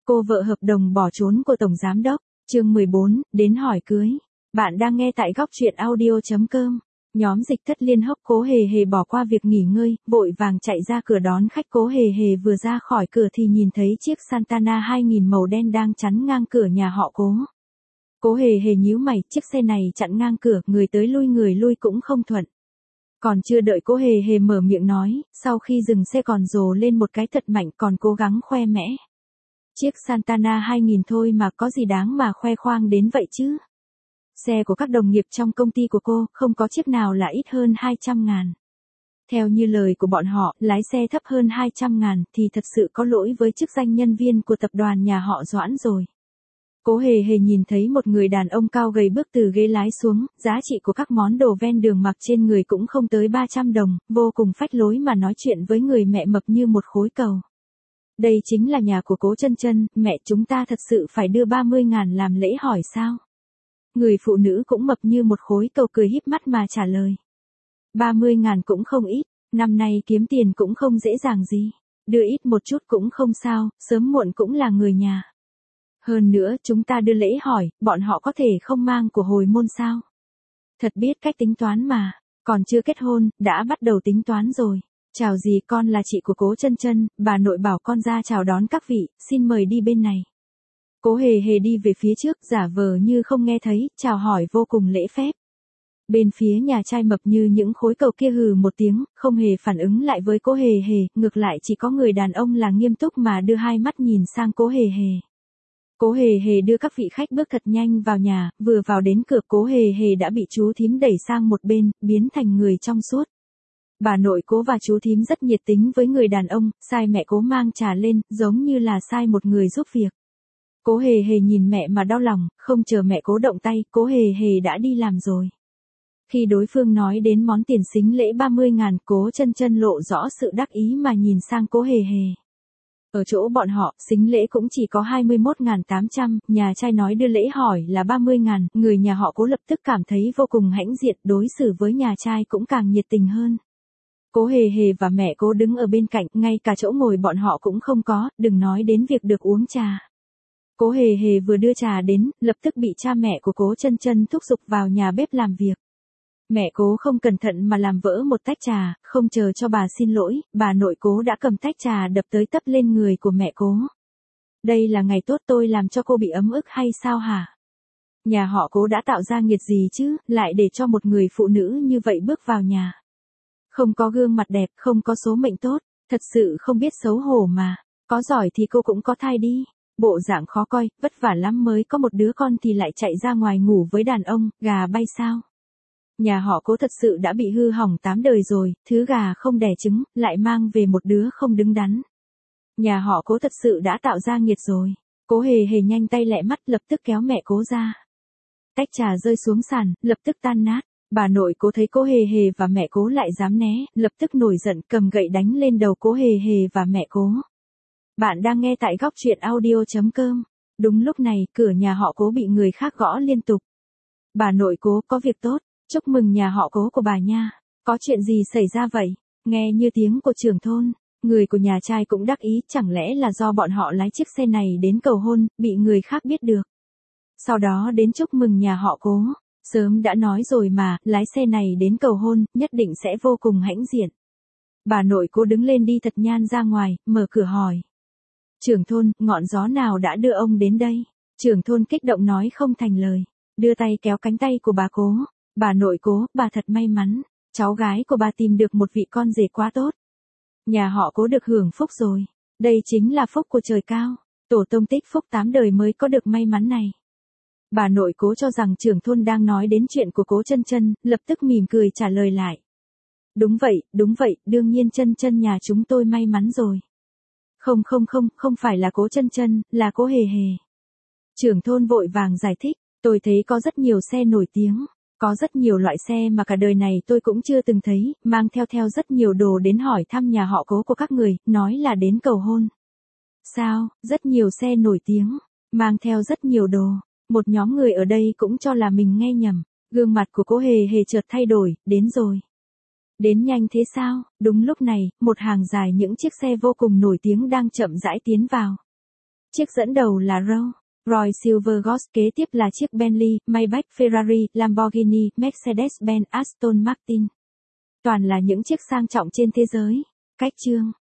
Cô vợ hợp đồng bỏ trốn của Tổng Giám Đốc, chương 14, đến hỏi cưới. Bạn đang nghe tại góc truyện audio.com. Nhóm Dịch Thất Liên Hốc Cố Hề Hề bỏ qua việc nghỉ ngơi, vội vàng chạy ra cửa đón khách. Cố Hề Hề vừa ra khỏi cửa thì nhìn thấy chiếc Santana 2000 màu đen đang chắn ngang cửa nhà họ Cố. Cố Hề Hề nhíu mày, chiếc xe này chặn ngang cửa, người tới người lui cũng không thuận. Còn chưa đợi Cố Hề Hề mở miệng nói, sau khi dừng xe còn rồ lên một cái thật mạnh, còn cố gắng khoe mẽ. Chiếc Santana 2000 thôi mà, có gì đáng mà khoe khoang đến vậy chứ? Xe của các đồng nghiệp trong công ty của cô, không có chiếc nào là ít hơn 200.000. Theo như lời của bọn họ, lái xe thấp hơn 200.000 thì thật sự có lỗi với chức danh nhân viên của tập đoàn nhà họ Doãn rồi. Cố Hề Hề nhìn thấy một người đàn ông cao gầy bước từ ghế lái xuống, giá trị của các món đồ ven đường mặc trên người cũng không tới 300 đồng, vô cùng phách lối mà nói chuyện với người mẹ mập như một khối cầu. Đây chính là nhà của Cố Chân Chân, mẹ chúng ta thật sự phải đưa 30.000 làm lễ hỏi sao? Người phụ nữ cũng mập như một khối cầu cười híp mắt mà trả lời. 30.000 cũng không ít, năm nay kiếm tiền cũng không dễ dàng gì. Đưa ít một chút cũng không sao, sớm muộn cũng là người nhà. Hơn nữa chúng ta đưa lễ hỏi, bọn họ có thể không mang của hồi môn sao? Thật biết cách tính toán mà, còn chưa kết hôn, đã bắt đầu tính toán rồi. Chào dì, con là chị của Cố Chân Chân, bà nội bảo con ra chào đón các vị, xin mời đi bên này. Cố Hề Hề đi về phía trước, giả vờ như không nghe thấy, chào hỏi vô cùng lễ phép. Bên phía nhà trai mập như những khối cầu kia hừ một tiếng, không hề phản ứng lại với Cố Hề Hề, ngược lại chỉ có người đàn ông là nghiêm túc mà đưa hai mắt nhìn sang Cố Hề Hề. Cố Hề Hề đưa các vị khách bước thật nhanh vào nhà, vừa vào đến cửa Cố Hề Hề đã bị chú thím đẩy sang một bên, biến thành người trong suốt. Bà nội Cố và chú thím rất nhiệt tính với người đàn ông, sai mẹ Cố mang trà lên, giống như là sai một người giúp việc. Cố Hề Hề nhìn mẹ mà đau lòng, không chờ mẹ Cố động tay, Cố Hề Hề đã đi làm rồi. Khi đối phương nói đến món tiền sính lễ 30.000, Cố Chân Chân lộ rõ sự đắc ý mà nhìn sang Cố Hề Hề. Ở chỗ bọn họ, sính lễ cũng chỉ có 21.800, nhà trai nói đưa lễ hỏi là 30.000, người nhà họ Cố lập tức cảm thấy vô cùng hãnh diện, đối xử với nhà trai cũng càng nhiệt tình hơn. Cố Hề Hề và mẹ Cố đứng ở bên cạnh, ngay cả chỗ ngồi bọn họ cũng không có, đừng nói đến việc được uống trà. Cố Hề Hề vừa đưa trà đến, lập tức bị cha mẹ của Cố Chân Chân thúc giục vào nhà bếp làm việc. Mẹ Cố không cẩn thận mà làm vỡ một tách trà, không chờ cho bà xin lỗi, bà nội Cố đã cầm tách trà đập tới tấp lên người của mẹ Cố. Đây là ngày tốt tôi làm cho cô bị ấm ức hay sao hả? Nhà họ Cố đã tạo ra nghiệt gì chứ, lại để cho một người phụ nữ như vậy bước vào nhà. Không có gương mặt đẹp, không có số mệnh tốt, thật sự không biết xấu hổ mà, có giỏi thì cô cũng có thai đi. Bộ dạng khó coi, vất vả lắm mới có một đứa con thì lại chạy ra ngoài ngủ với đàn ông, gà bay sao? Nhà họ Cố thật sự đã bị hư hỏng 8 đời rồi, thứ gà không đẻ trứng, lại mang về một đứa không đứng đắn. Nhà họ Cố thật sự đã tạo ra nghiệt rồi. Cố Hề Hề nhanh tay lẹ mắt lập tức kéo mẹ Cố ra. Tách trà rơi xuống sàn, lập tức tan nát. Bà nội Cố thấy Cố Hề Hề và mẹ Cố lại dám né, lập tức nổi giận cầm gậy đánh lên đầu Cố Hề Hề và mẹ Cố. Bạn đang nghe tại góc truyện audio.com. Đúng lúc này, cửa nhà họ Cố bị người khác gõ liên tục. Bà nội Cố, có việc tốt, chúc mừng nhà họ Cố của bà nha. Có chuyện gì xảy ra vậy? Nghe như tiếng của trưởng thôn, người của nhà trai cũng đắc ý, chẳng lẽ là do bọn họ lái chiếc xe này đến cầu hôn, bị người khác biết được. Sau đó đến chúc mừng nhà họ Cố. Sớm đã nói rồi mà, lái xe này đến cầu hôn, nhất định sẽ vô cùng hãnh diện. Bà nội Cố đứng lên đi thật nhan ra ngoài, mở cửa hỏi. Trưởng thôn, ngọn gió nào đã đưa ông đến đây? Trưởng thôn kích động nói không thành lời, đưa tay kéo cánh tay của bà Cố. Bà nội Cố, bà thật may mắn, cháu gái của bà tìm được một vị con rể quá tốt. Nhà họ Cố được hưởng phúc rồi, đây chính là phúc của trời cao, tổ tông tích phúc 8 đời mới có được may mắn này. Bà nội Cố cho rằng trưởng thôn đang nói đến chuyện của Cố Chân Chân, lập tức mỉm cười trả lời lại. Đúng vậy, đương nhiên Chân Chân nhà chúng tôi may mắn rồi. Không phải là Cố Chân Chân, là Cố Hề Hề. Trưởng thôn vội vàng giải thích, tôi thấy có rất nhiều xe nổi tiếng, có rất nhiều loại xe mà cả đời này tôi cũng chưa từng thấy, mang theo rất nhiều đồ đến hỏi thăm nhà họ Cố của các người, nói là đến cầu hôn. Sao, rất nhiều xe nổi tiếng, mang theo rất nhiều đồ. Một nhóm người ở đây cũng cho là mình nghe nhầm, gương mặt của Cố Hề Hề chợt thay đổi, đến rồi. Đến nhanh thế sao? Đúng lúc này, một hàng dài những chiếc xe vô cùng nổi tiếng đang chậm rãi tiến vào. Chiếc dẫn đầu là Rolls-Royce Silver Ghost, kế tiếp là chiếc Bentley, Maybach, Ferrari, Lamborghini, Mercedes-Benz, Aston Martin. Toàn là những chiếc sang trọng trên thế giới. Cách chương